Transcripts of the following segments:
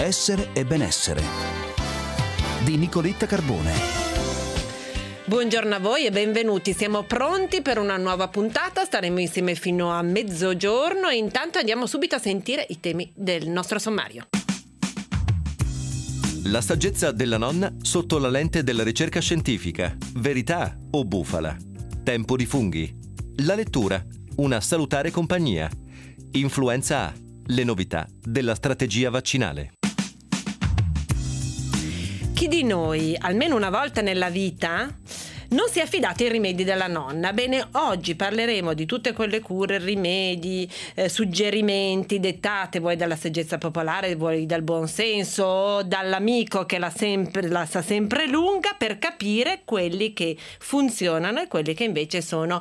Essere e benessere di Nicoletta Carbone. Buongiorno a voi e benvenuti, siamo pronti per una nuova puntata, staremo insieme fino a mezzogiorno e intanto andiamo subito a sentire i temi del nostro sommario. La saggezza della nonna sotto la lente della ricerca scientifica, verità o bufala, tempo di funghi, la lettura, una salutare compagnia, influenza A, le novità della strategia vaccinale. Chi di noi, almeno una volta nella vita, non si è affidato ai rimedi della nonna? Bene, oggi parleremo di tutte quelle cure, rimedi, suggerimenti dettate vuoi dalla saggezza popolare, vuoi dal buon senso, dall'amico che la sa sempre lunga, per capire quelli che funzionano e quelli che invece sono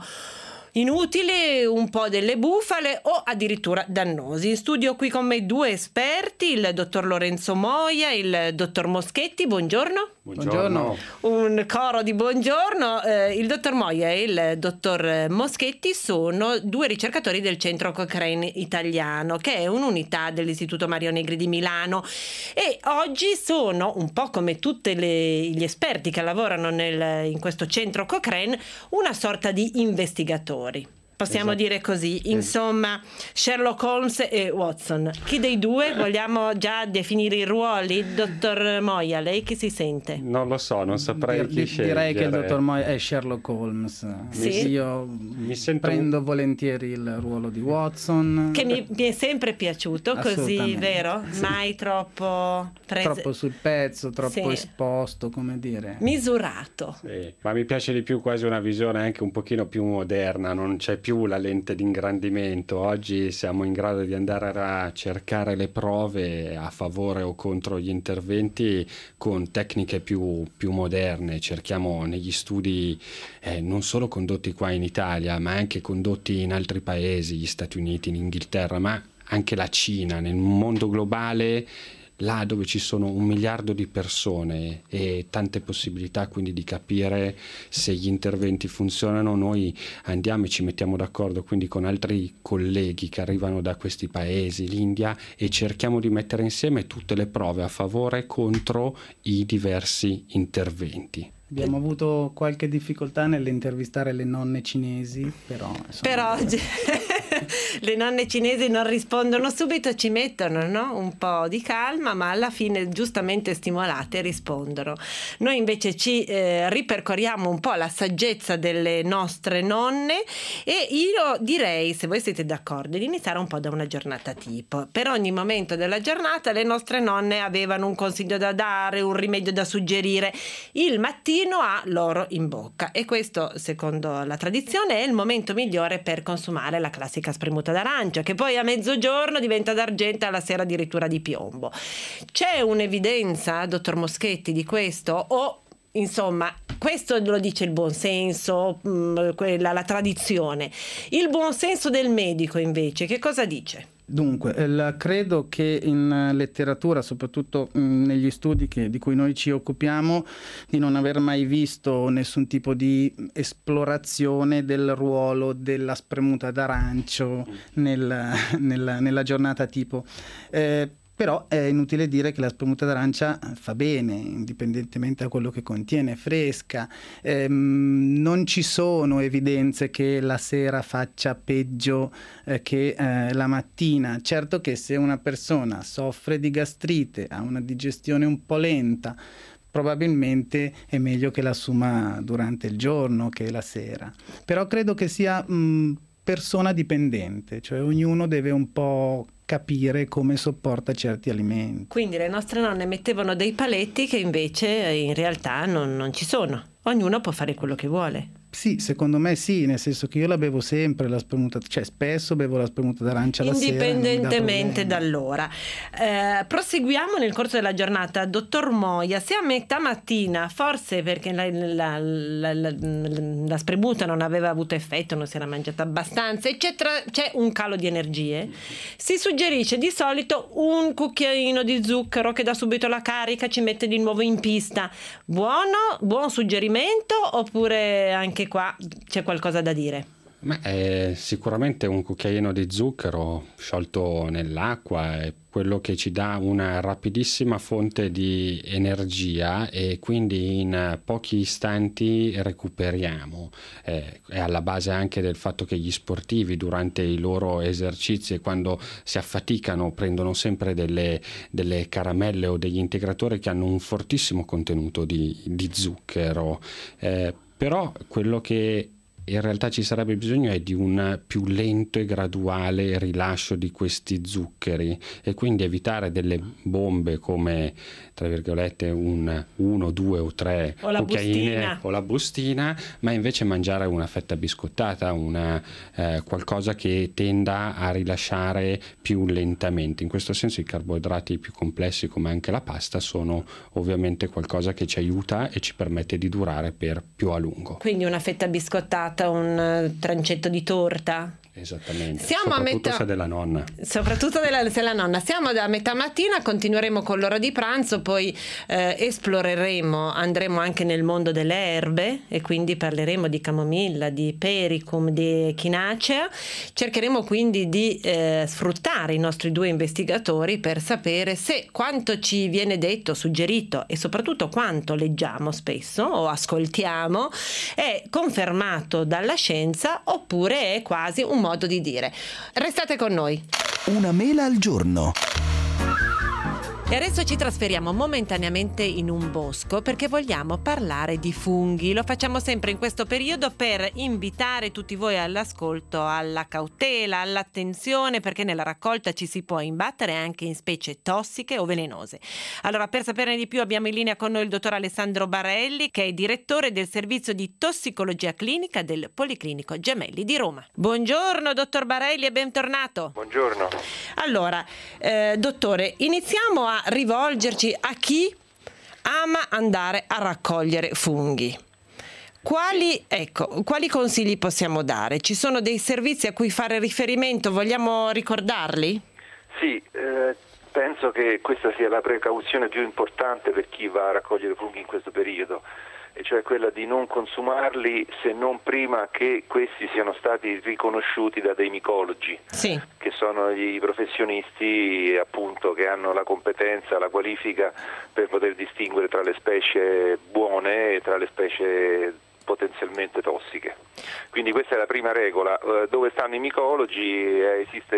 inutili, un po' delle bufale o addirittura dannosi. In studio qui con me due esperti, il dottor Lorenzo Moia e il dottor Moschetti. Buongiorno. Buongiorno. Un coro di buongiorno. Il dottor Moia e il dottor Moschetti sono due ricercatori del Centro Cochrane italiano, che è un'unità dell'Istituto Mario Negri di Milano, e oggi sono, un po' come tutti gli esperti che lavorano in questo Centro Cochrane, una sorta di investigatori. Possiamo dire così, insomma, Sherlock Holmes e Watson. Chi dei due? Vogliamo già definire i ruoli? Dottor Moia, lei chi si sente? Non lo so, non saprei chi scegliere. Direi che il dottor Moia è Sherlock Holmes. Sì? Io prendo volentieri il ruolo di Watson. Che mi è sempre piaciuto, così, vero? Sì. Mai troppo troppo sul pezzo, troppo sì, esposto, come dire. misurato. Sì, ma mi piace di più quasi una visione anche un pochino più moderna, non c'è più la lente di ingrandimento. Oggi siamo in grado di andare a cercare le prove a favore o contro gli interventi con tecniche più moderne. Cerchiamo negli studi non solo condotti qua in Italia, ma anche condotti in altri paesi, gli Stati Uniti, in Inghilterra, ma anche la Cina, nel mondo globale, là dove ci sono 1 miliardo di persone e tante possibilità quindi di capire se gli interventi funzionano. Noi andiamo e ci mettiamo d'accordo quindi con altri colleghi che arrivano da questi paesi, l'India, e cerchiamo di mettere insieme tutte le prove a favore e contro i diversi interventi. Abbiamo avuto qualche difficoltà nell'intervistare le nonne cinesi, però oggi le nonne cinesi non rispondono subito, ci mettono, no? Un po' di calma, ma alla fine giustamente stimolate rispondono. Noi invece ci ripercorriamo un po' la saggezza delle nostre nonne e io direi, se voi siete d'accordo, di iniziare un po' da una giornata tipo. Per ogni momento della giornata le nostre nonne avevano un consiglio da dare, un rimedio da suggerire. Il mattino ha l'oro in bocca e questo, secondo la tradizione, è il momento migliore per consumare la classica spremuta d'arancia, che poi a mezzogiorno diventa d'argento, alla sera addirittura di piombo. C'è un'evidenza, dottor Moschetti, di questo? O insomma, questo lo dice il buonsenso, la tradizione. Il buonsenso del medico invece che cosa dice? Dunque, credo che in letteratura, soprattutto negli studi di cui noi ci occupiamo, di non aver mai visto nessun tipo di esplorazione del ruolo della spremuta d'arancio nella giornata tipo. Però è inutile dire che la spremuta d'arancia fa bene, indipendentemente da quello che contiene, è fresca. Non ci sono evidenze che la sera faccia peggio che la mattina. Certo che se una persona soffre di gastrite, ha una digestione un po' lenta, probabilmente è meglio che l'assuma durante il giorno che la sera. Però credo che sia persona dipendente, cioè ognuno deve un po' capire come sopporta certi alimenti. Quindi le nostre nonne mettevano dei paletti che invece in realtà non ci sono. Ognuno può fare quello che vuole. Sì, secondo me sì, nel senso che io la bevo sempre la spremuta, cioè spesso bevo la spremuta d'arancia la sera. Indipendentemente dall'ora. Proseguiamo nel corso della giornata. Dottor Moia, se a metà mattina, forse perché la spremuta non aveva avuto effetto, non si era mangiata abbastanza, eccetera, c'è un calo di energie, si suggerisce di solito un cucchiaino di zucchero che dà subito la carica, ci mette di nuovo in pista. Buon suggerimento oppure anche qua c'è qualcosa da dire? Ma è sicuramente un cucchiaino di zucchero sciolto nell'acqua è quello che ci dà una rapidissima fonte di energia e quindi in pochi istanti recuperiamo. È alla base anche del fatto che gli sportivi durante i loro esercizi, quando si affaticano, prendono sempre delle caramelle o degli integratori che hanno un fortissimo contenuto di zucchero. Però quello che in realtà ci sarebbe bisogno è di un più lento e graduale rilascio di questi zuccheri e quindi evitare delle bombe come, tra virgolette, uno, due o tre o la bustina. o la bustina, ma invece mangiare una fetta biscottata, qualcosa che tenda a rilasciare più lentamente. In questo senso i carboidrati più complessi, come anche la pasta, sono ovviamente qualcosa che ci aiuta e ci permette di durare per più a lungo. Quindi una fetta biscottata, un trancetto di torta. Esattamente, Soprattutto se della nonna. Soprattutto se la nonna. Siamo da metà mattina, continueremo con l'ora di pranzo, poi esploreremo, andremo anche nel mondo delle erbe e quindi parleremo di camomilla, di pericum, di echinacea. Cercheremo quindi di sfruttare i nostri due investigatori per sapere se quanto ci viene detto, suggerito e soprattutto quanto leggiamo spesso o ascoltiamo è confermato dalla scienza oppure è quasi un modo di dire. Restate con noi. Una mela al giorno. E adesso ci trasferiamo momentaneamente in un bosco perché vogliamo parlare di funghi. Lo facciamo sempre in questo periodo per invitare tutti voi all'ascolto, alla cautela, all'attenzione, perché nella raccolta ci si può imbattere anche in specie tossiche o velenose. Allora, per saperne di più abbiamo in linea con noi il dottor Alessandro Barelli, che è direttore del servizio di tossicologia clinica del Policlinico Gemelli di Roma. Buongiorno dottor Barelli e bentornato. Buongiorno. Allora, dottore, iniziamo a rivolgerci a chi ama andare a raccogliere funghi. Quali consigli possiamo dare? Ci sono dei servizi a cui fare riferimento? Vogliamo ricordarli? Sì, penso che questa sia la precauzione più importante per chi va a raccogliere funghi in questo periodo, e cioè quella di non consumarli se non prima che questi siano stati riconosciuti da dei micologi, sì, che sono i professionisti appunto che hanno la competenza, la qualifica per poter distinguere tra le specie buone e tra le specie potenzialmente tossiche. Quindi questa è la prima regola. Dove stanno i micologi? Esiste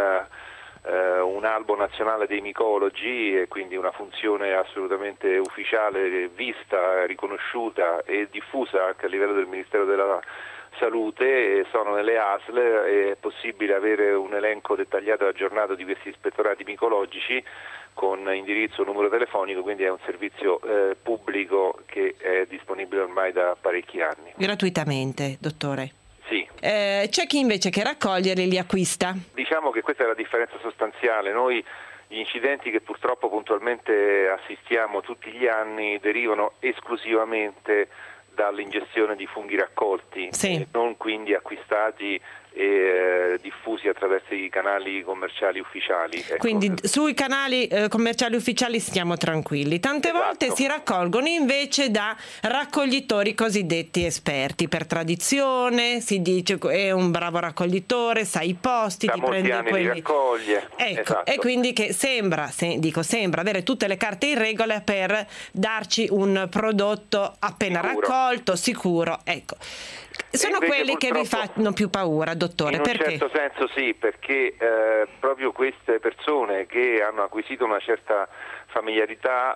un albo nazionale dei micologi e quindi una funzione assolutamente ufficiale, vista, riconosciuta e diffusa anche a livello del Ministero della Salute. Sono nelle ASL, è possibile avere un elenco dettagliato e aggiornato di questi ispettorati micologici con indirizzo, numero telefonico, quindi è un servizio pubblico che è disponibile ormai da parecchi anni. Gratuitamente, dottore? Sì. C'è chi invece che raccoglierli li acquista? Diciamo che questa è la differenza sostanziale. Noi gli incidenti che purtroppo puntualmente assistiamo tutti gli anni derivano esclusivamente dall'ingestione di funghi raccolti, sì, non quindi acquistati e diffusi attraverso i canali commerciali ufficiali. Ecco. Quindi sui canali commerciali ufficiali stiamo tranquilli. Tante volte si raccolgono invece da raccoglitori cosiddetti esperti per tradizione, si dice è un bravo raccoglitore, sa i posti, da ti molti prende anni quelli. li raccoglie. Ecco, esatto. E quindi che sembra avere tutte le carte in regola per darci un prodotto appena raccolto, sicuro. Ecco. Sono quelli che vi fanno più paura, dottore, perché? In un certo senso sì, perché proprio queste persone che hanno acquisito una certa familiarità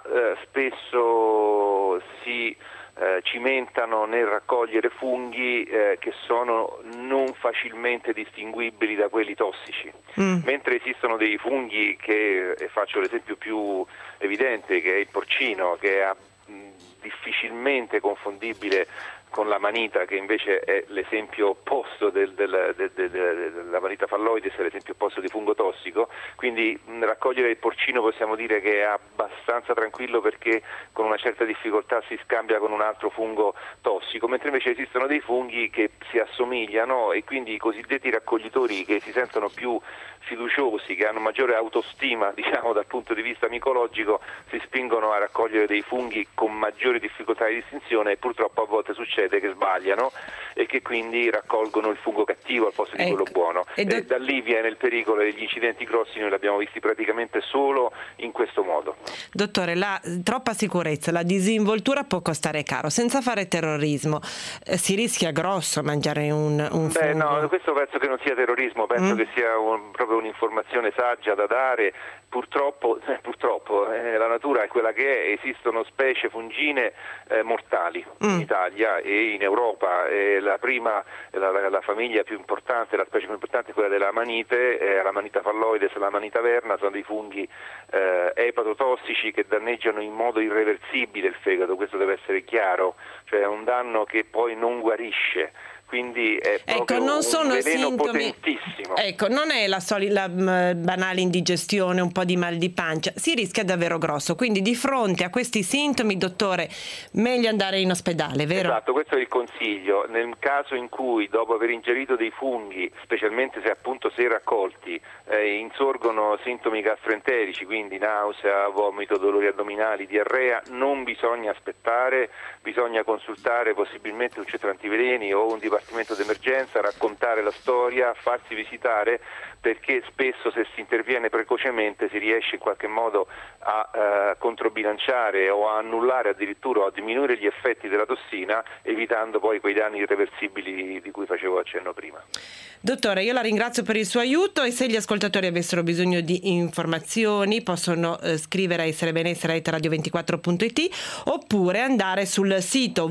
spesso si cimentano nel raccogliere funghi che sono non facilmente distinguibili da quelli tossici, mentre esistono dei funghi che, e faccio l'esempio più evidente, che è il porcino, che è difficilmente confondibile con l'amanita, che invece è l'esempio opposto dell'amanita falloides, è l'esempio opposto di fungo tossico. Quindi raccogliere il porcino possiamo dire che è abbastanza tranquillo perché con una certa difficoltà si scambia con un altro fungo tossico, mentre invece esistono dei funghi che si assomigliano e quindi i cosiddetti raccoglitori che si sentono più fiduciosi, che hanno maggiore autostima, diciamo, dal punto di vista micologico, si spingono a raccogliere dei funghi con maggiore difficoltà di distinzione e purtroppo a volte succede succede? Che sbagliano e che quindi raccolgono il fungo cattivo al posto di quello buono. E da lì viene il pericolo degli incidenti grossi, noi l'abbiamo visti praticamente solo in questo modo. Dottore, la troppa sicurezza, la disinvoltura può costare caro, senza fare terrorismo. Si rischia grosso a mangiare un fungo? No, questo penso che non sia terrorismo, penso che sia proprio un'informazione saggia da dare. Purtroppo la natura è quella che è, esistono specie fungine mortali in Italia e in Europa. La famiglia più importante, la specie più importante è quella della Amanite, l'Amanita falloides e l'Amanita verna, sono dei funghi epatotossici che danneggiano in modo irreversibile il fegato, questo deve essere chiaro, cioè è un danno che poi non guarisce. Quindi è proprio non sono un veleno sintomi, potentissimo. Non è la banale indigestione, un po' di mal di pancia, si rischia davvero grosso. Quindi di fronte a questi sintomi, dottore, meglio andare in ospedale, vero? Esatto, questo è il consiglio. Nel caso in cui dopo aver ingerito dei funghi, specialmente se raccolti, insorgono sintomi gastroenterici, quindi nausea, vomito, dolori addominali, diarrea, non bisogna aspettare, bisogna consultare possibilmente un centro antiveleni o un dipartimento d'emergenza, raccontare la storia, farsi visitare, perché spesso se si interviene precocemente si riesce in qualche modo a controbilanciare o a annullare addirittura o a diminuire gli effetti della tossina, evitando poi quei danni irreversibili di cui facevo accenno prima. Dottore, io la ringrazio per il suo aiuto e se gli ascoltatori avessero bisogno di informazioni possono scrivere a esserebenessere@radio24.it oppure andare sul sito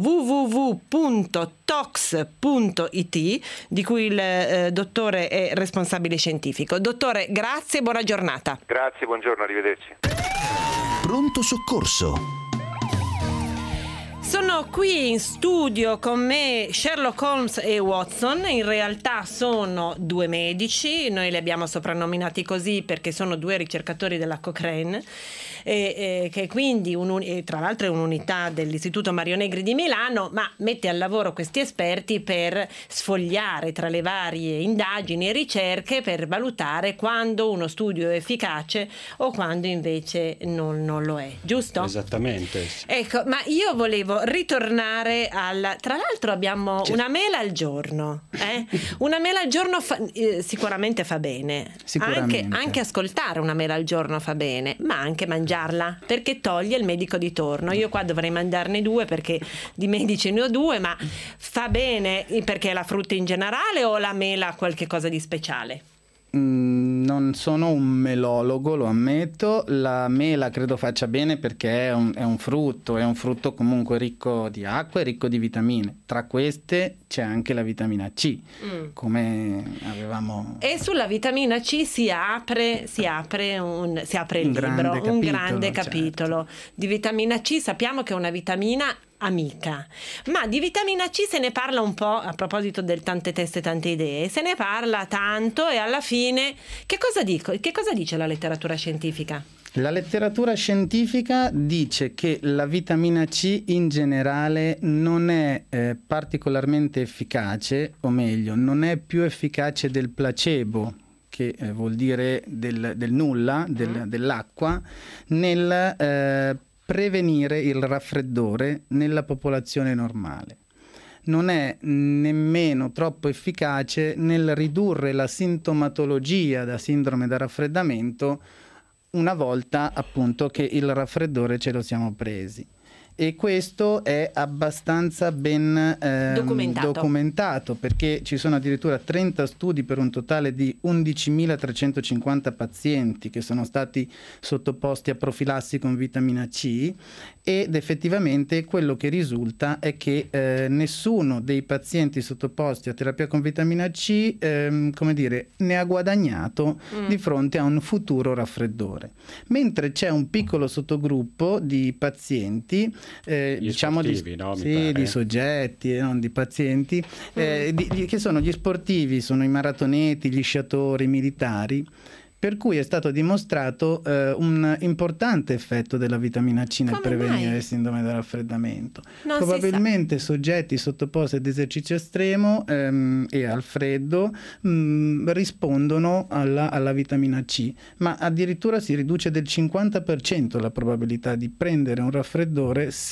www.tox.it di cui il dottore è responsabile scientifico. Dottore, grazie e buona giornata. Grazie, buongiorno, arrivederci. Pronto soccorso. Sono qui in studio con me Sherlock Holmes e Watson, in realtà sono due medici, noi li abbiamo soprannominati così perché sono due ricercatori della Cochrane, che quindi tra l'altro è un'unità dell'Istituto Mario Negri di Milano, ma mette al lavoro questi esperti per sfogliare tra le varie indagini e ricerche per valutare quando uno studio è efficace o quando invece non lo è, giusto? Esattamente. Ecco, ma io volevo ritornare tra l'altro abbiamo una mela al giorno, una mela al giorno sicuramente fa bene, anche ascoltare una mela al giorno fa bene, ma anche mangiarla, perché toglie il medico di torno. Io qua dovrei mangiarne 2 perché di medici ne ho 2, ma fa bene perché è la frutta in generale o la mela ha qualche cosa di speciale? Non sono un melologo, lo ammetto. La mela credo faccia bene perché è un frutto comunque ricco di acqua e ricco di vitamine. Tra queste c'è anche la vitamina C, come avevamo. E sulla vitamina C si apre il libro, un grande capitolo. Certo. Di vitamina C sappiamo che è una vitamina amica, ma di vitamina C se ne parla un po', a proposito del tante teste tante idee, se ne parla tanto e alla fine che cosa dice la letteratura scientifica? La letteratura scientifica dice che la vitamina C in generale non è particolarmente efficace, o meglio, non è più efficace del placebo, che vuol dire del nulla, dell'acqua, nel prevenire il raffreddore nella popolazione normale. Non è nemmeno troppo efficace nel ridurre la sintomatologia da sindrome da raffreddamento una volta appunto che il raffreddore ce lo siamo presi. E questo è abbastanza ben documentato perché ci sono addirittura 30 studi per un totale di 11.350 pazienti che sono stati sottoposti a profilassi con vitamina C, ed effettivamente quello che risulta è che nessuno dei pazienti sottoposti a terapia con vitamina C ne ha guadagnato di fronte a un futuro raffreddore, mentre c'è un piccolo sottogruppo di pazienti di soggetti, non di pazienti, che sono gli sportivi, sono i maratoneti, gli sciatori, i militari, per cui è stato dimostrato un importante effetto della vitamina C nel prevenire il sindrome da raffreddamento. Probabilmente soggetti sottoposti ad esercizio estremo e al freddo rispondono alla vitamina C, ma addirittura si riduce del 50% la probabilità di prendere un raffreddore se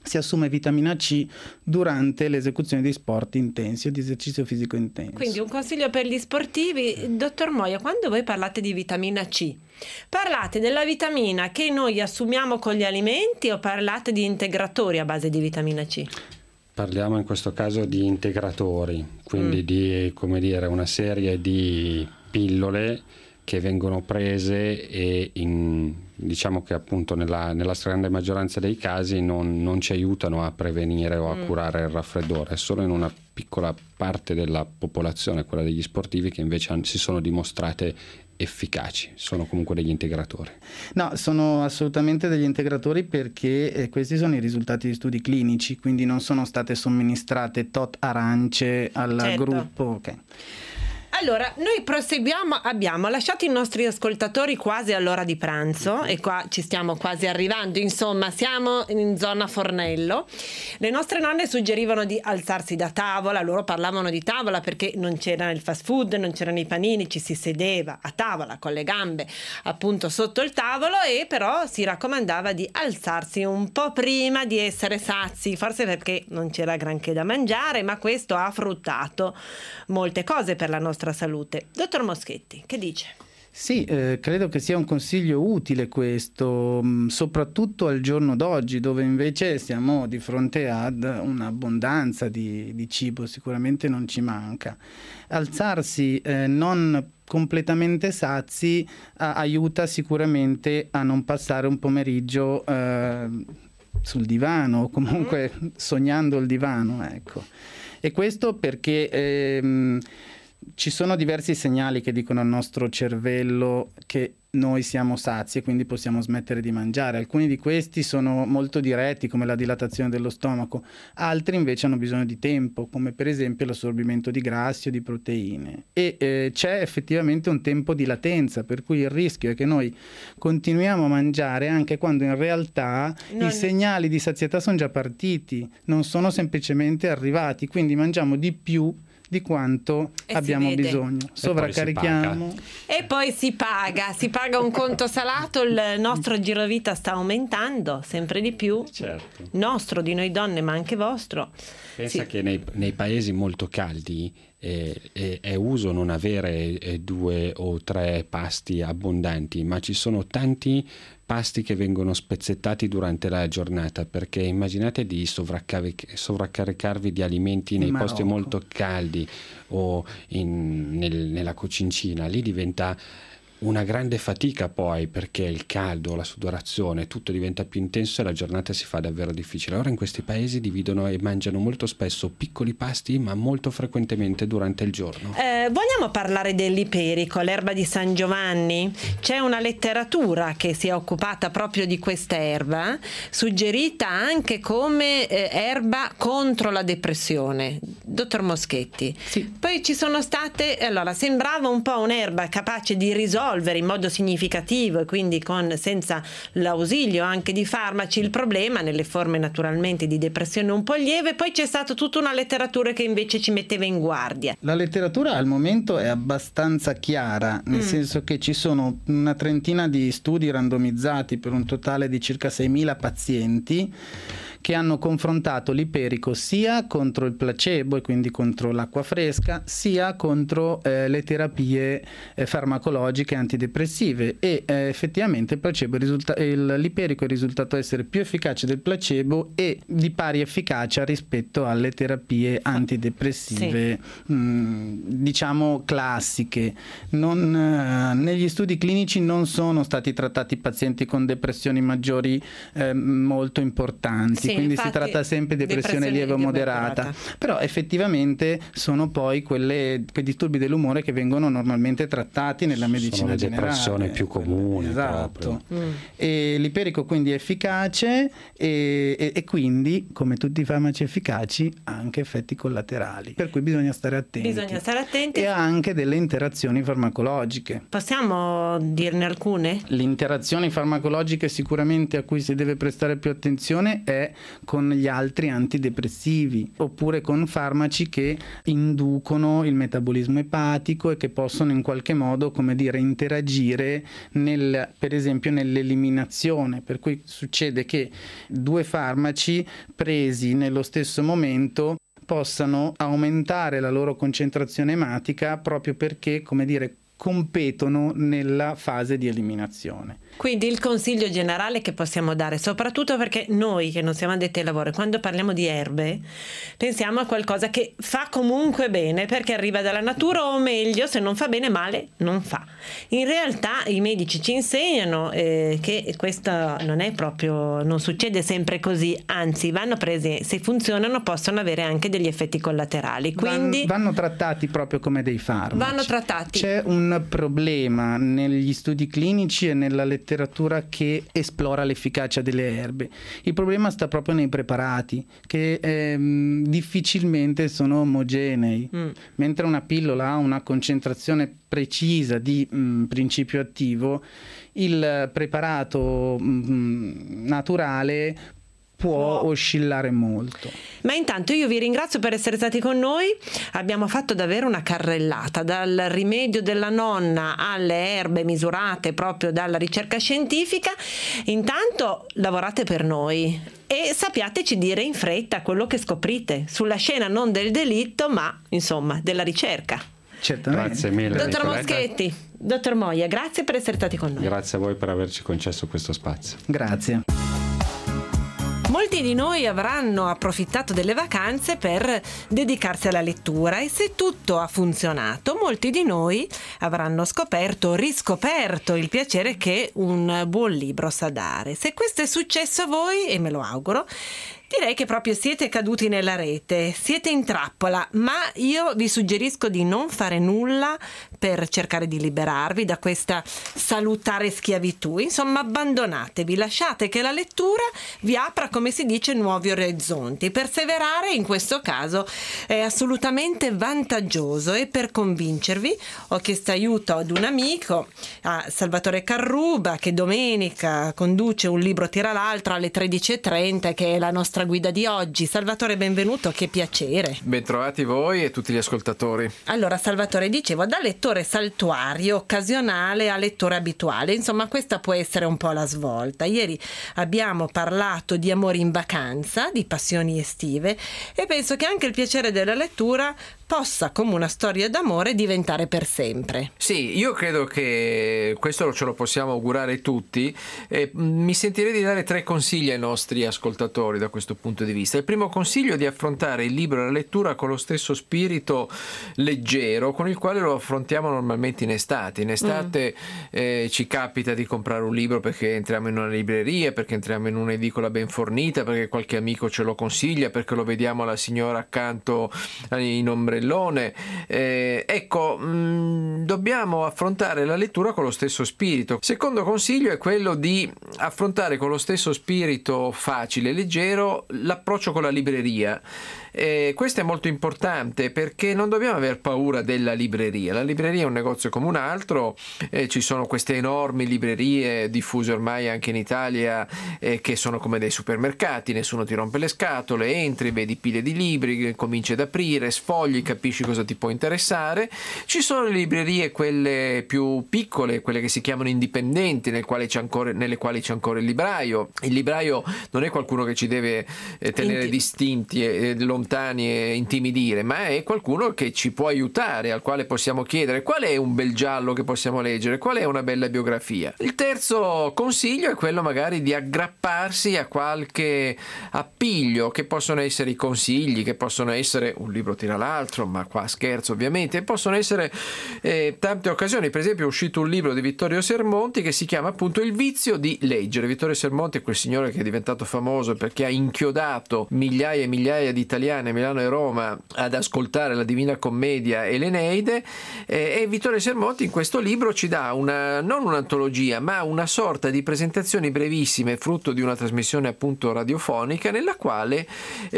si assume vitamina C durante l'esecuzione di sport intensi o di esercizio fisico intenso. Quindi un consiglio per gli sportivi. Dottor Moia, quando voi parlate di vitamina C, parlate della vitamina che noi assumiamo con gli alimenti o parlate di integratori a base di vitamina C? Parliamo in questo caso di integratori, quindi di, come dire, una serie di pillole che vengono prese e diciamo che appunto nella stragrande maggioranza dei casi non ci aiutano a prevenire o a curare il raffreddore, solo in una piccola parte della popolazione, quella degli sportivi, che invece si sono dimostrate efficaci. Sono comunque degli integratori. No, sono assolutamente degli integratori, perché questi sono i risultati di studi clinici, quindi non sono state somministrate tot arance al gruppo. Okay. Allora, noi proseguiamo, abbiamo lasciato i nostri ascoltatori quasi all'ora di pranzo e qua ci stiamo quasi arrivando, insomma siamo in zona fornello. Le nostre nonne suggerivano di alzarsi da tavola, loro parlavano di tavola perché non c'era il fast food, non c'erano i panini, ci si sedeva a tavola con le gambe appunto sotto il tavolo, e però si raccomandava di alzarsi un po' prima di essere sazi, forse perché non c'era granché da mangiare, ma questo ha fruttato molte cose per la nostra salute. Dottor Moschetti, che dice? Sì, credo che sia un consiglio utile questo, soprattutto al giorno d'oggi, dove invece siamo di fronte ad un'abbondanza di cibo, sicuramente non ci manca. Alzarsi non completamente sazi aiuta sicuramente a non passare un pomeriggio sul divano, o comunque sognando il divano, ecco. E questo perché ci sono diversi segnali che dicono al nostro cervello che noi siamo sazi e quindi possiamo smettere di mangiare. Alcuni di questi sono molto diretti, come la dilatazione dello stomaco, altri invece hanno bisogno di tempo, come per esempio l'assorbimento di grassi o di proteine. E c'è effettivamente un tempo di latenza, per cui il rischio è che noi continuiamo a mangiare anche quando in realtà i segnali di sazietà sono già partiti, non sono semplicemente arrivati, quindi mangiamo di più di quanto abbiamo bisogno, sovraccarichiamo e poi si paga un conto salato. Il nostro girovita sta aumentando sempre di più, certo, nostro, di noi donne, ma anche vostro. Pensa che nei paesi molto caldi è uso non avere 2 o 3 pasti abbondanti, ma ci sono tanti pasti che vengono spezzettati durante la giornata, perché immaginate di sovraccaricarvi di alimenti nei posti molto caldi o nella cucincina. Lì diventa una grande fatica poi, perché il caldo, la sudorazione, tutto diventa più intenso e la giornata si fa davvero difficile. Ora in questi paesi dividono e mangiano molto spesso piccoli pasti, ma molto frequentemente durante il giorno. Vogliamo parlare dell'iperico, l'erba di San Giovanni? C'è una letteratura che si è occupata proprio di questa erba, suggerita anche come erba contro la depressione. Dottor Moschetti, sì. Poi ci sono state, allora sembrava un po' un'erba capace di risolvere in modo significativo e quindi senza l'ausilio anche di farmaci il problema nelle forme naturalmente di depressione un po' lieve. Poi c'è stata tutta una letteratura che invece ci metteva in guardia. La letteratura al momento è abbastanza chiara, nel senso che ci sono una trentina di studi randomizzati per un totale di circa 6.000 pazienti che hanno confrontato l'iperico sia contro il placebo e quindi contro l'acqua fresca, sia contro le terapie farmacologiche antidepressive, e effettivamente l'iperico è risultato essere più efficace del placebo e di pari efficacia rispetto alle terapie antidepressive, diciamo classiche. Negli studi clinici non sono stati trattati pazienti con depressioni maggiori molto importanti, quindi infatti, si tratta sempre di depressione lieve o moderata. Però effettivamente sono poi quei disturbi dell'umore che vengono normalmente trattati nella medicina generale. Sono le depressioni più comuni. Esatto. E l'iperico quindi è efficace e quindi, come tutti i farmaci efficaci, ha anche effetti collaterali, per cui bisogna stare attenti. E ha anche delle interazioni farmacologiche. Possiamo dirne alcune? Le interazioni farmacologiche sicuramente a cui si deve prestare più attenzione è con gli altri antidepressivi, oppure con farmaci che inducono il metabolismo epatico e che possono in qualche modo, come dire, interagire per esempio nell'eliminazione, per cui succede che 2 farmaci presi nello stesso momento possano aumentare la loro concentrazione ematica proprio perché, come dire, competono nella fase di eliminazione. Quindi il consiglio generale che possiamo dare, soprattutto perché noi che non siamo addetti ai lavori, quando parliamo di erbe pensiamo a qualcosa che fa comunque bene perché arriva dalla natura, o meglio, se non fa bene, male non fa. In realtà i medici ci insegnano che questo non succede sempre così, anzi vanno presi, se funzionano possono avere anche degli effetti collaterali, quindi vanno trattati proprio come dei farmaci. Vanno trattati. C'è un problema negli studi clinici e nella letteratura che esplora l'efficacia delle erbe. Il problema sta proprio nei preparati, che difficilmente sono omogenei. Mentre una pillola ha una concentrazione precisa di principio attivo, il preparato naturale può oscillare molto. Ma intanto io vi ringrazio per essere stati con noi. Abbiamo fatto davvero una carrellata dal rimedio della nonna alle erbe misurate proprio dalla ricerca scientifica. Intanto lavorate per noi e sappiateci dire in fretta quello che scoprite sulla scena, non del delitto ma insomma della ricerca. Certamente. Grazie mille. Dottor Nicoletta. Moschetti, dottor Moia, grazie per essere stati con noi. Grazie a voi per averci concesso questo spazio. Grazie. Molti di noi avranno approfittato delle vacanze per dedicarsi alla lettura e se tutto ha funzionato, molti di noi avranno riscoperto il piacere che un buon libro sa dare. Se questo è successo a voi, e me lo auguro, direi che proprio siete caduti nella rete, siete in trappola, ma io vi suggerisco di non fare nulla per cercare di liberarvi da questa salutare schiavitù. Insomma, abbandonatevi, lasciate che la lettura vi apra, come si dice, nuovi orizzonti. Perseverare in questo caso è assolutamente vantaggioso e per convincervi ho chiesto aiuto ad un amico, a Salvatore Carruba, che domenica conduce un libro tira l'altro alle 13:30, che è la nostra guida di oggi. Salvatore, benvenuto, che piacere. Bentrovati voi e tutti gli ascoltatori. Allora, Salvatore, dicevo, da lettore saltuario occasionale a lettore abituale, insomma questa può essere un po' la svolta. Ieri abbiamo parlato di amori in vacanza, di passioni estive, e penso che anche il piacere della lettura possa, come una storia d'amore, diventare per sempre. Sì, io credo che questo ce lo possiamo augurare tutti. Mi sentirei di dare 3 consigli ai nostri ascoltatori da questo punto di vista. Il primo consiglio è di affrontare il libro e la lettura con lo stesso spirito leggero con il quale lo affrontiamo normalmente in estate. In estate ci capita di comprare un libro perché entriamo in una libreria, perché entriamo in un'edicola ben fornita, perché qualche amico ce lo consiglia, perché lo vediamo alla signora accanto in ombrellone. Dobbiamo affrontare la lettura con lo stesso spirito. Secondo consiglio è quello di affrontare con lo stesso spirito facile e leggero l'approccio con la libreria. Questo è molto importante perché non dobbiamo aver paura della libreria. La libreria è un negozio come un altro, ci sono queste enormi librerie diffuse ormai anche in Italia che sono come dei supermercati, nessuno ti rompe le scatole, entri, vedi pile di libri, cominci ad aprire, sfogli, capisci cosa ti può interessare. Ci sono le librerie, quelle più piccole, quelle che si chiamano indipendenti, nelle quali c'è ancora il libraio. Il libraio non è qualcuno che ci deve tenere distinti e lontani e intimidire, ma è qualcuno che ci può aiutare, al quale possiamo chiedere qual è un bel giallo che possiamo leggere, qual è una bella biografia. Il terzo consiglio è quello magari di aggrapparsi a qualche appiglio, che possono essere i consigli, che possono essere un libro tira l'altro, ma qua scherzo ovviamente, possono essere tante occasioni. Per esempio è uscito un libro di Vittorio Sermonti che si chiama appunto Il vizio di leggere. Vittorio Sermonti è quel signore che è diventato famoso perché ha inchiodato migliaia e migliaia di italiani italiane, Milano e Roma, ad ascoltare la Divina Commedia e l'Eneide, e Vittorio Sermonti in questo libro ci dà non un'antologia, ma una sorta di presentazioni brevissime, frutto di una trasmissione appunto radiofonica, nella quale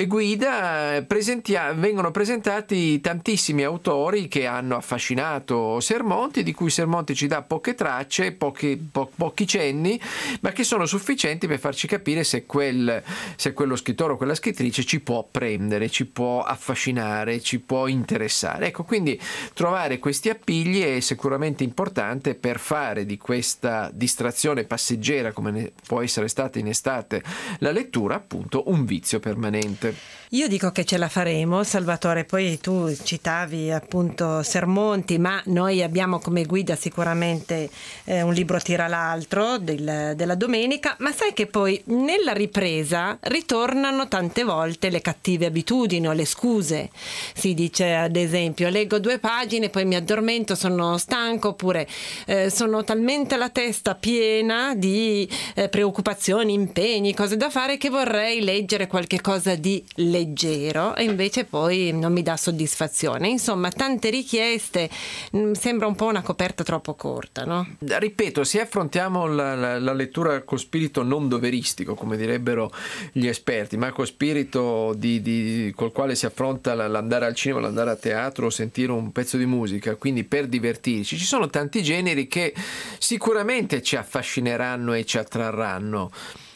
guida vengono presentati tantissimi autori che hanno affascinato Sermonti, di cui Sermonti ci dà poche tracce, pochi cenni, ma che sono sufficienti per farci capire se quello scrittore o quella scrittrice ci può prendere, ci può affascinare, ci può interessare. Ecco, quindi trovare questi appigli è sicuramente importante per fare di questa distrazione passeggera, come ne può essere stata in estate la lettura, appunto un vizio permanente. Io dico che ce la faremo, Salvatore. Poi tu citavi appunto Sermonti, ma noi abbiamo come guida sicuramente un libro tira l'altro della domenica, ma sai che poi nella ripresa ritornano tante volte le cattive abitudini o le scuse. Si dice ad esempio: leggo 2 pagine, poi mi addormento, sono stanco, oppure sono talmente la testa piena di preoccupazioni, impegni, cose da fare, che vorrei leggere qualche cosa di leggero e invece poi non mi dà soddisfazione. Insomma, tante richieste, sembra un po' una coperta troppo corta, no? Ripeto, se affrontiamo la lettura con spirito non doveristico, come direbbero gli esperti, ma con spirito col quale si affronta l'andare al cinema, l'andare a teatro o sentire un pezzo di musica, quindi per divertirci, ci sono tanti generi che sicuramente ci affascineranno e ci attrarranno.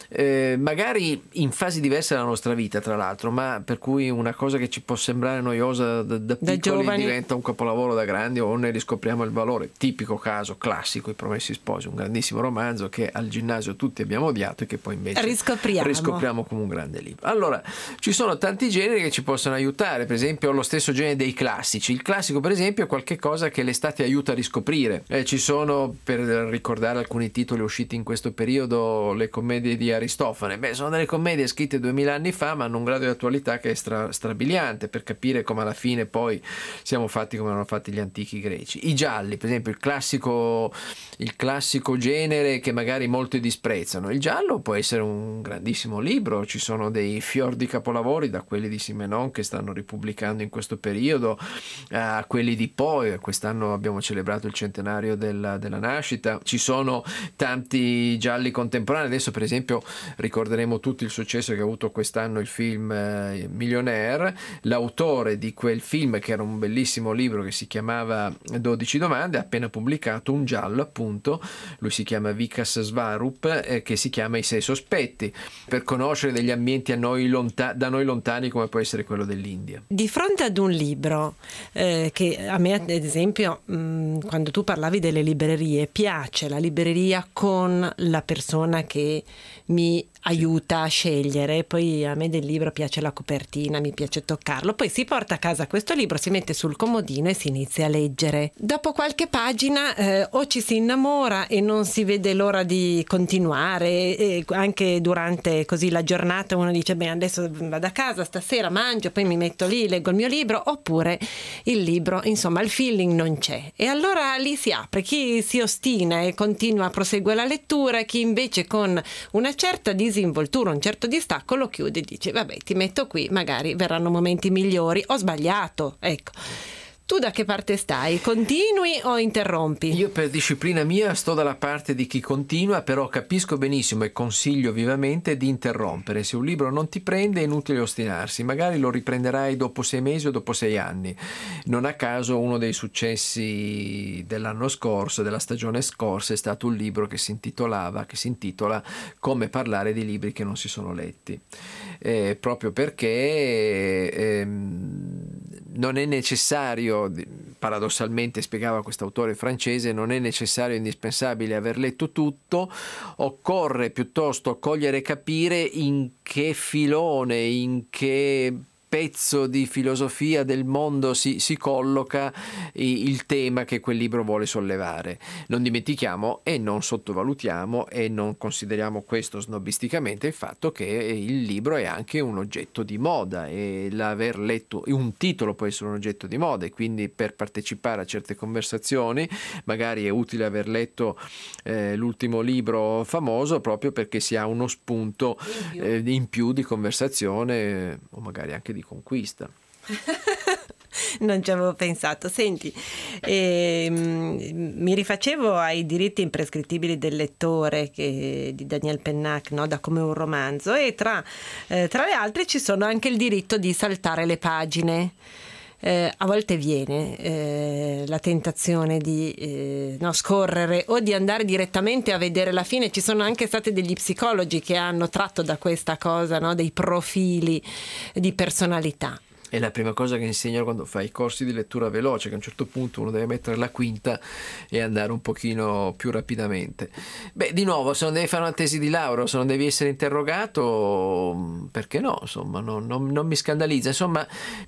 Magari in fasi diverse della nostra vita, tra l'altro, ma per cui una cosa che ci può sembrare noiosa da piccoli giovani diventa un capolavoro da grandi, o ne riscopriamo il valore. Tipico caso classico, I Promessi Sposi, un grandissimo romanzo che al ginnasio tutti abbiamo odiato e che poi invece riscopriamo come un grande libro. Allora, ci sono tanti generi che ci possono aiutare, per esempio lo stesso genere dei classici. Il classico, per esempio, è qualche cosa che l'estate aiuta a riscoprire. Ci sono, per ricordare alcuni titoli usciti in questo periodo, le commedie di Aristofane. Sono delle commedie scritte 2000 anni fa, ma hanno un grado di attualità che è strabiliante, per capire come alla fine poi siamo fatti come erano fatti gli antichi greci. I gialli, per esempio, il classico genere che magari molti disprezzano. Il giallo può essere un grandissimo libro, ci sono dei fior di capolavori, da quelli di Simenon che stanno ripubblicando in questo periodo a quelli di Poe. Quest'anno abbiamo celebrato il centenario della nascita. Ci sono tanti gialli contemporanei. Adesso, per esempio, ricorderemo tutti il successo che ha avuto quest'anno il film Millionaire. L'autore di quel film, che era un bellissimo libro che si chiamava 12 domande, ha appena pubblicato un giallo, appunto, lui si chiama Vikas Svarup, che si chiama I 6 sospetti, per conoscere degli ambienti da noi lontani, come può essere quello dell'India. Di fronte ad un libro che a me, ad esempio, quando tu parlavi delle librerie, piace la libreria con la persona che mi aiuta a scegliere. Poi a me del libro piace la copertina, mi piace toccarlo, poi si porta a casa questo libro, si mette sul comodino e si inizia a leggere. Dopo qualche pagina o ci si innamora e non si vede l'ora di continuare, e anche durante così la giornata uno dice: beh, adesso vado a casa, stasera mangio, poi mi metto lì, leggo il mio libro. Oppure il libro, insomma, il feeling non c'è, e allora lì si apre chi si ostina e continua, prosegue la lettura, chi invece con una certa disinvoltura, un certo distacco lo chiude e dice: vabbè, ti metto qui, magari verranno momenti migliori, ho sbagliato. Ecco, tu da che parte stai? Continui o interrompi? Io, per disciplina mia, sto dalla parte di chi continua, però capisco benissimo e consiglio vivamente di interrompere. Se un libro non ti prende è inutile ostinarsi, magari lo riprenderai dopo 6 mesi o dopo 6 anni. Non a caso uno dei successi dell'anno scorso, della stagione scorsa, è stato un libro che si intitola Come parlare di libri che non si sono letti, proprio perché non è necessario, paradossalmente spiegava quest'autore francese, non è necessario, indispensabile aver letto tutto, occorre piuttosto cogliere e capire in che filone, in che pezzo di filosofia del mondo si colloca il tema che quel libro vuole sollevare. Non dimentichiamo e non sottovalutiamo e non consideriamo questo snobisticamente il fatto che il libro è anche un oggetto di moda, e l'aver letto un titolo può essere un oggetto di moda, e quindi per partecipare a certe conversazioni magari è utile aver letto l'ultimo libro famoso, proprio perché si ha uno spunto in più di conversazione, o magari anche di di conquista. Non ci avevo pensato. Senti, mi rifacevo ai diritti imprescrittibili del lettore di Daniel Pennac, no? Da Come un romanzo, e tra le altre ci sono anche il diritto di saltare le pagine. A volte viene la tentazione di scorrere o di andare direttamente a vedere la fine. Ci sono anche stati degli psicologi che hanno tratto da questa cosa, no? Dei profili di personalità. È la prima cosa che insegnano quando fai i corsi di lettura veloce, che a un certo punto uno deve mettere la quinta e andare un pochino più rapidamente. Beh, di nuovo, se non devi fare una tesi di laurea, se non devi essere interrogato, perché no? Insomma, non mi scandalizza. Insomma,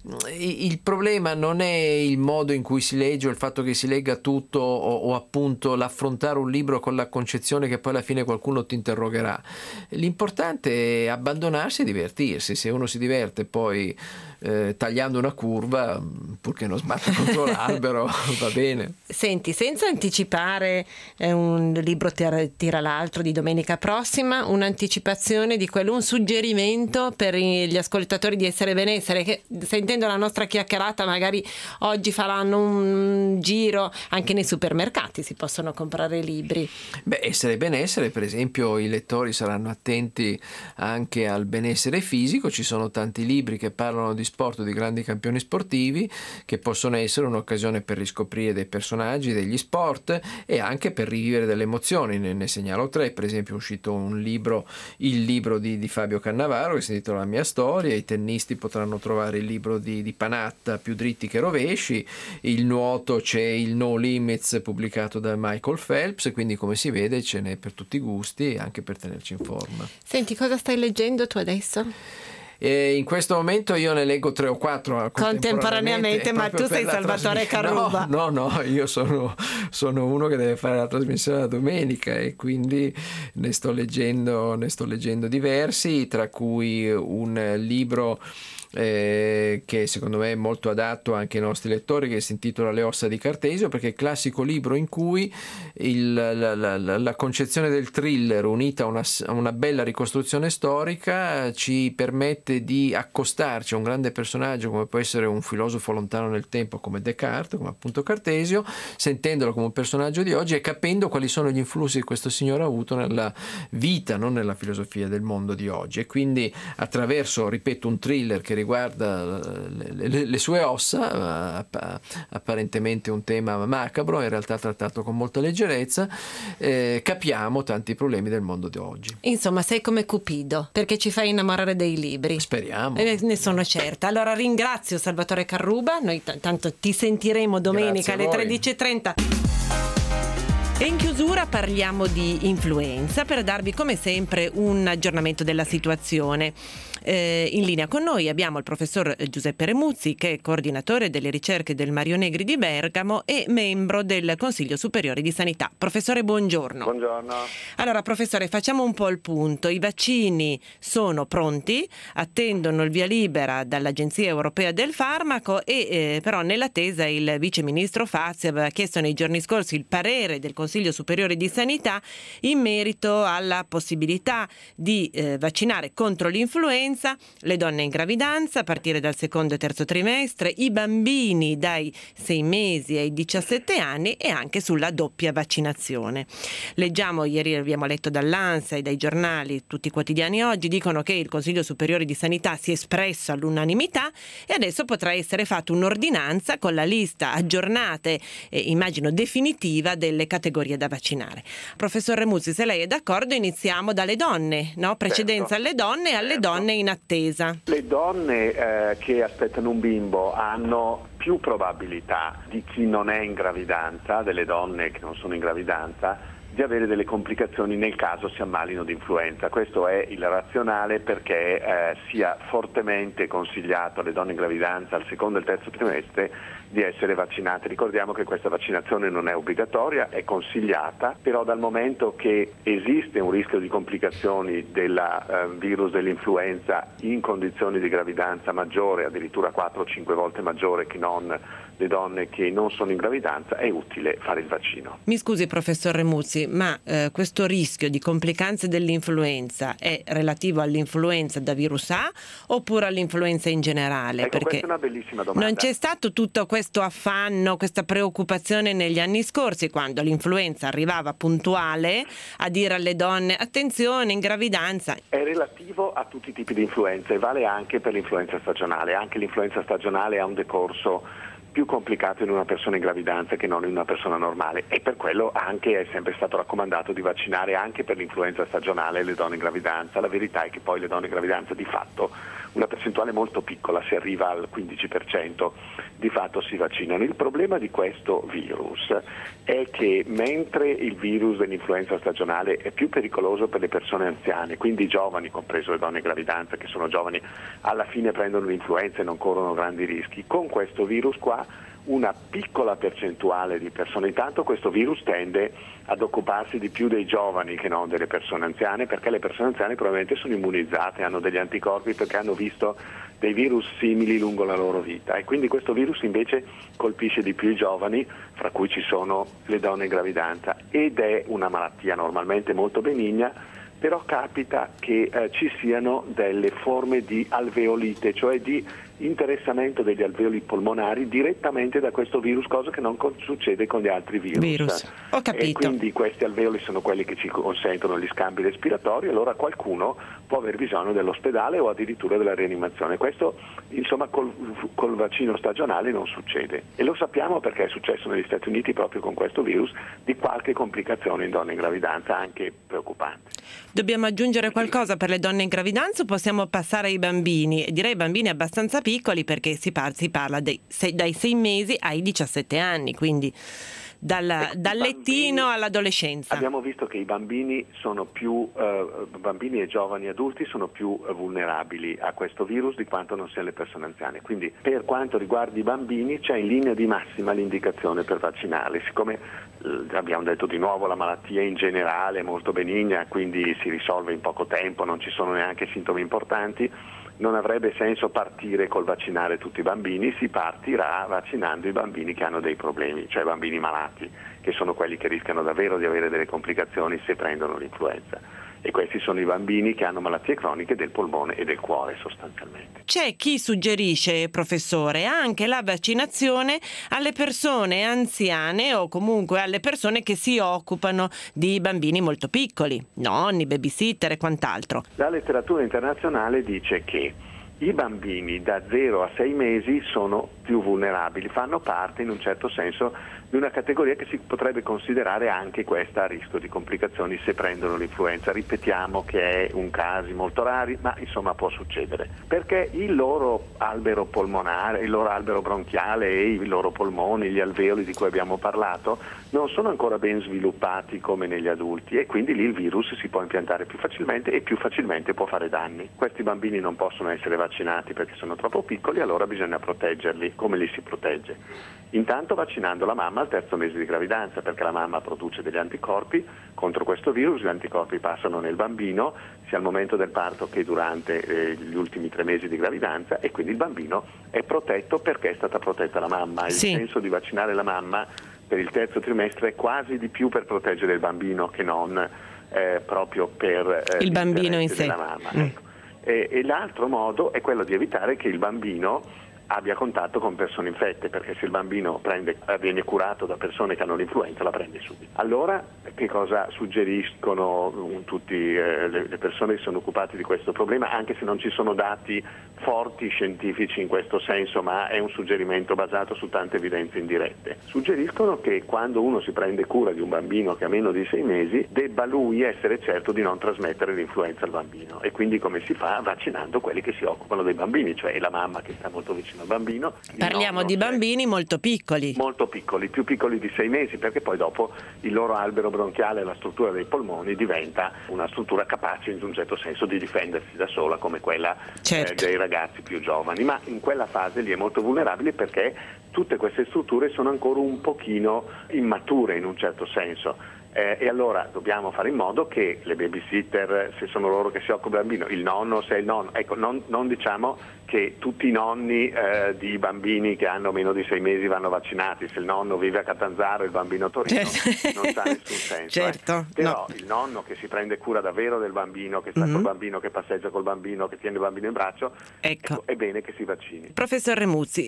il problema non è il modo in cui si legge o il fatto che si legga tutto o appunto l'affrontare un libro con la concezione che poi alla fine qualcuno ti interrogherà. L'importante è abbandonarsi e divertirsi. Se uno si diverte poi tagliando una curva, purché non sbatta contro l'albero, va bene. Senti, senza anticipare un libro tira l'altro di domenica prossima, un'anticipazione di quello, un suggerimento per gli ascoltatori di Essere Benessere, che sentendo la nostra chiacchierata magari oggi faranno un giro anche nei supermercati, si possono comprare libri. Beh, Essere Benessere, per esempio, i lettori saranno attenti anche al benessere fisico. Ci sono tanti libri che parlano di sport, di grandi campioni sportivi, che possono essere un'occasione per riscoprire dei personaggi, degli sport e anche per rivivere delle emozioni. Ne segnalo tre. Per esempio è uscito il libro di Fabio Cannavaro che si intitola La mia storia. I tennisti potranno trovare il libro di Panatta, Più dritti che rovesci. Il nuoto c'è il No Limits pubblicato da Michael Phelps, quindi come si vede ce n'è per tutti i gusti e anche per tenerci in forma. Senti, cosa stai leggendo tu adesso? In questo momento io ne leggo 3 o 4 contemporaneamente, ma tu sei Salvatore Carruba. No, io sono uno che deve fare la trasmissione la domenica e quindi ne sto leggendo diversi, tra cui un libro che secondo me è molto adatto anche ai nostri lettori, che si intitola Le ossa di Cartesio, perché è il classico libro in cui la concezione del thriller unita a una bella ricostruzione storica ci permette di accostarci a un grande personaggio come può essere un filosofo lontano nel tempo come Descartes, come appunto Cartesio, sentendolo come un personaggio di oggi e capendo quali sono gli influssi che questo signore ha avuto nella vita, non nella filosofia del mondo di oggi. E quindi attraverso, ripeto, un thriller che riguarda le sue ossa, apparentemente un tema macabro, in realtà trattato con molta leggerezza, capiamo tanti problemi del mondo di oggi. Insomma, sei come Cupido, perché ci fai innamorare dei libri. Speriamo. Ne sono certa. Allora ringrazio Salvatore Carruba, noi tanto ti sentiremo domenica alle 13:30. E in chiusura parliamo di influenza per darvi come sempre un aggiornamento della situazione. In linea con noi abbiamo il professor Giuseppe Remuzzi, che è coordinatore delle ricerche del Mario Negri di Bergamo e membro del Consiglio Superiore di Sanità. Professore, buongiorno. Buongiorno. Allora, professore, facciamo un po' il punto. I vaccini sono pronti, attendono il via libera dall'Agenzia Europea del Farmaco e però nell'attesa il vice ministro Fazio aveva chiesto nei giorni scorsi il parere del Consiglio Superiore di Sanità in merito alla possibilità di vaccinare contro l'influenza le donne in gravidanza a partire dal secondo e terzo trimestre, i bambini dai 6 mesi ai 17 anni e anche sulla doppia vaccinazione. Leggiamo, ieri abbiamo letto dall'ANSA e dai giornali, tutti i quotidiani oggi dicono che il Consiglio Superiore di Sanità si è espresso all'unanimità e adesso potrà essere fatta un'ordinanza con la lista aggiornata e immagino definitiva delle categorie da vaccinare. Professor Remuzzi, se lei è d'accordo iniziamo dalle donne, no? Precedenza alle donne e alle donne in attesa. Le donne che aspettano un bimbo hanno più probabilità di chi non è in gravidanza, delle donne che non sono in gravidanza, di avere delle complicazioni nel caso si ammalino di influenza. Questo è il razionale perché sia fortemente consigliato alle donne in gravidanza al secondo e al terzo trimestre di essere vaccinate. Ricordiamo che questa vaccinazione non è obbligatoria, è consigliata, però dal momento che esiste un rischio di complicazioni del virus dell'influenza in condizioni di gravidanza maggiore, addirittura 4 o 5 volte maggiore che non non le donne che non sono in gravidanza, è utile fare il vaccino. Mi scusi professor Remuzzi, ma questo rischio di complicanze dell'influenza è relativo all'influenza da virus A oppure all'influenza in generale? Ecco, perché questa è una bellissima domanda. non c'è stato tutto questo affanno, questa preoccupazione negli anni scorsi, quando l'influenza arrivava puntuale a dire alle donne attenzione, in gravidanza. È relativo a tutti i tipi di influenza e vale anche per l'influenza stagionale. Anche l'influenza stagionale ha un decorso più complicato in una persona in gravidanza che non in una persona normale, e per quello anche è sempre stato raccomandato di vaccinare anche per l'influenza stagionale le donne in gravidanza. La verità è che poi le donne in gravidanza di fatto, una percentuale molto piccola, si arriva al 15%, di fatto si vaccinano. Il problema di questo virus è che mentre il virus dell'influenza stagionale è più pericoloso per le persone anziane, quindi i giovani, compreso le donne in gravidanza che sono giovani, alla fine prendono l'influenza e non corrono grandi rischi, con questo virus qua una piccola percentuale di persone. Intanto questo virus tende ad occuparsi di più dei giovani che non delle persone anziane, perché le persone anziane probabilmente sono immunizzate, hanno degli anticorpi perché hanno visto dei virus simili lungo la loro vita, e quindi questo virus invece colpisce di più i giovani, fra cui ci sono le donne in gravidanza, ed è una malattia normalmente molto benigna, però capita che ci siano delle forme di alveolite, cioè di interessamento degli alveoli polmonari direttamente da questo virus, cosa che non succede con gli altri virus. Ho capito. E quindi questi alveoli sono quelli che ci consentono gli scambi respiratori, allora qualcuno può aver bisogno dell'ospedale o addirittura della rianimazione. Questo insomma col vaccino stagionale non succede, e lo sappiamo perché è successo negli Stati Uniti proprio con questo virus di qualche complicazione in donne in gravidanza, anche preoccupante. Dobbiamo aggiungere qualcosa per le donne in gravidanza o possiamo passare ai bambini? Direi bambini abbastanza piccoli, perché si parla dai 6 mesi ai 17 anni, quindi dal lettino all'adolescenza. Abbiamo visto che i bambini sono più bambini e giovani adulti sono più vulnerabili a questo virus di quanto non siano le persone anziane. Quindi per quanto riguarda i bambini c'è in linea di massima l'indicazione per vaccinarli. Siccome abbiamo detto di nuovo la malattia in generale è molto benigna, quindi si risolve in poco tempo, non ci sono neanche sintomi importanti, non avrebbe senso partire col vaccinare tutti i bambini, si partirà vaccinando i bambini che hanno dei problemi, cioè bambini malati, che sono quelli che rischiano davvero di avere delle complicazioni se prendono l'influenza. E questi sono i bambini che hanno malattie croniche del polmone e del cuore sostanzialmente. C'è chi suggerisce, professore, anche la vaccinazione alle persone anziane o comunque alle persone che si occupano di bambini molto piccoli, nonni, babysitter e quant'altro. La letteratura internazionale dice che i bambini da 0 a 6 mesi sono più vulnerabili, fanno parte in un certo senso di una categoria che si potrebbe considerare anche questa a rischio di complicazioni se prendono l'influenza. Ripetiamo che è un caso molto rari, ma insomma può succedere, perché il loro albero polmonare, il loro albero bronchiale e i loro polmoni, gli alveoli di cui abbiamo parlato, non sono ancora ben sviluppati come negli adulti, e quindi lì il virus si può impiantare più facilmente e più facilmente può fare danni. Questi bambini non possono essere vaccinati perché sono troppo piccoli, allora bisogna proteggerli. Come li si protegge? Intanto vaccinando la mamma al 3° mese di gravidanza, perché la mamma produce degli anticorpi contro questo virus, gli anticorpi passano nel bambino sia al momento del parto che durante gli ultimi 3 mesi di gravidanza, e quindi il bambino è protetto perché è stata protetta la mamma. Il senso di vaccinare la mamma per il 3° trimestre è quasi di più per proteggere il bambino che non proprio per il bambino in sé. Della mamma. Ecco. E l'altro modo è quello di evitare che il bambino abbia contatto con persone infette, perché se il bambino viene curato da persone che hanno l'influenza la prende subito. Allora che cosa suggeriscono tutte le persone che sono occupate di questo problema, anche se non ci sono dati forti scientifici in questo senso, ma è un suggerimento basato su tante evidenze indirette? Suggeriscono che quando uno si prende cura di un bambino che ha meno di 6 mesi debba lui essere certo di non trasmettere l'influenza al bambino, e quindi come si fa? Vaccinando quelli che si occupano dei bambini, cioè la mamma che sta molto vicino al bambino. Parliamo di bambini molto piccoli. Molto piccoli, più piccoli di 6 mesi, perché poi dopo il loro albero bronchiale e la struttura dei polmoni diventa una struttura capace in un certo senso di difendersi da sola, come quella dei ragazzi più giovani, ma in quella fase lì è molto vulnerabile perché tutte queste strutture sono ancora un pochino immature in un certo senso. E allora dobbiamo fare in modo che le babysitter, se sono loro che si occupano del bambino, il nonno se è il nonno, ecco, non diciamo che tutti i nonni di bambini che hanno meno di 6 mesi vanno vaccinati, se il nonno vive a Catanzaro e il bambino a Torino non ha nessun senso. Certo, Però no. il nonno che si prende cura davvero del bambino, che sta col bambino, che passeggia col bambino, che tiene il bambino in braccio, Ecco. è bene che si vaccini. Professor Remuzzi,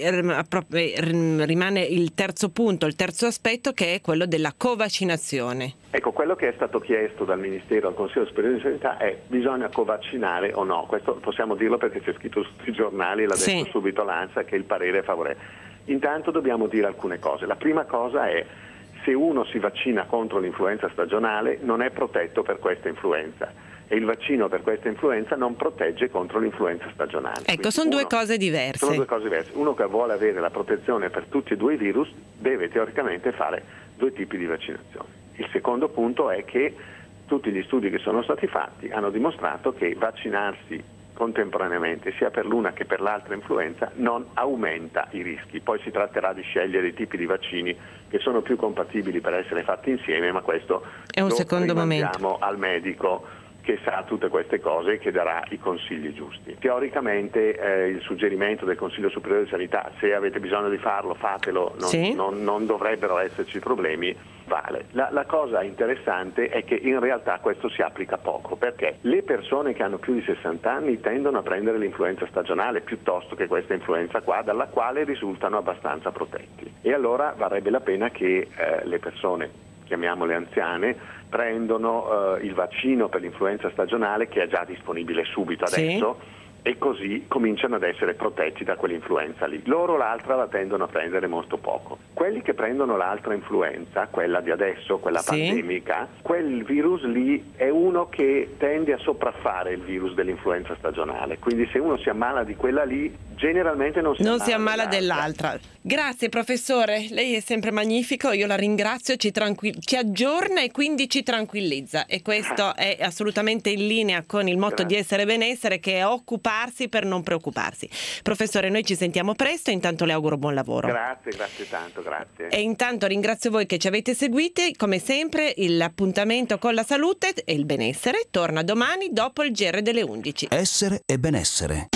rimane il terzo punto, il terzo aspetto, che è quello della covaccinazione. Ecco, quello che è stato chiesto dal Ministero al Consiglio Superiore di Sanità è: bisogna covaccinare o no? Questo possiamo dirlo perché c'è scritto su tutti i giornali e l'ha detto subito l'ANSA che il parere è favorevole. Intanto dobbiamo dire alcune cose. La prima cosa è: se uno si vaccina contro l'influenza stagionale non è protetto per questa influenza, e il vaccino per questa influenza non protegge contro l'influenza stagionale. Ecco, Quindi sono due cose diverse. Sono due cose diverse. Uno che vuole avere la protezione per tutti e due i virus deve teoricamente fare due tipi di vaccinazione. Il secondo punto è che tutti gli studi che sono stati fatti hanno dimostrato che vaccinarsi contemporaneamente sia per l'una che per l'altra influenza non aumenta i rischi. Poi si tratterà di scegliere i tipi di vaccini che sono più compatibili per essere fatti insieme, ma questo è un secondo momento al medico che sa tutte queste cose e che darà i consigli giusti. Teoricamente il suggerimento del Consiglio Superiore di Sanità, se avete bisogno di farlo, fatelo, non dovrebbero esserci problemi, vale. La cosa interessante è che in realtà questo si applica poco, perché le persone che hanno più di 60 anni tendono a prendere l'influenza stagionale piuttosto che questa influenza qua, dalla quale risultano abbastanza protetti. E allora varrebbe la pena che le persone, chiamiamole anziane, prendono il vaccino per l'influenza stagionale, che è già disponibile subito adesso, e così cominciano ad essere protetti da quell'influenza lì. Loro l'altra la tendono a prendere molto poco. Quelli che prendono l'altra influenza, quella di adesso, quella pandemica, quel virus lì è uno che tende a sopraffare il virus dell'influenza stagionale. Quindi se uno si ammala di quella lì, generalmente non si ammala dell'altra. Grazie professore, lei è sempre magnifico, io la ringrazio, ci aggiorna e quindi ci tranquillizza, e questo è assolutamente in linea con il motto di Essere Benessere, che è occuparsi per non preoccuparsi. Professore, noi ci sentiamo presto, intanto le auguro buon lavoro. Grazie tanto, grazie. E intanto ringrazio voi che ci avete seguiti, come sempre l'appuntamento con la salute e il benessere torna domani dopo il GR delle 11. Essere e benessere.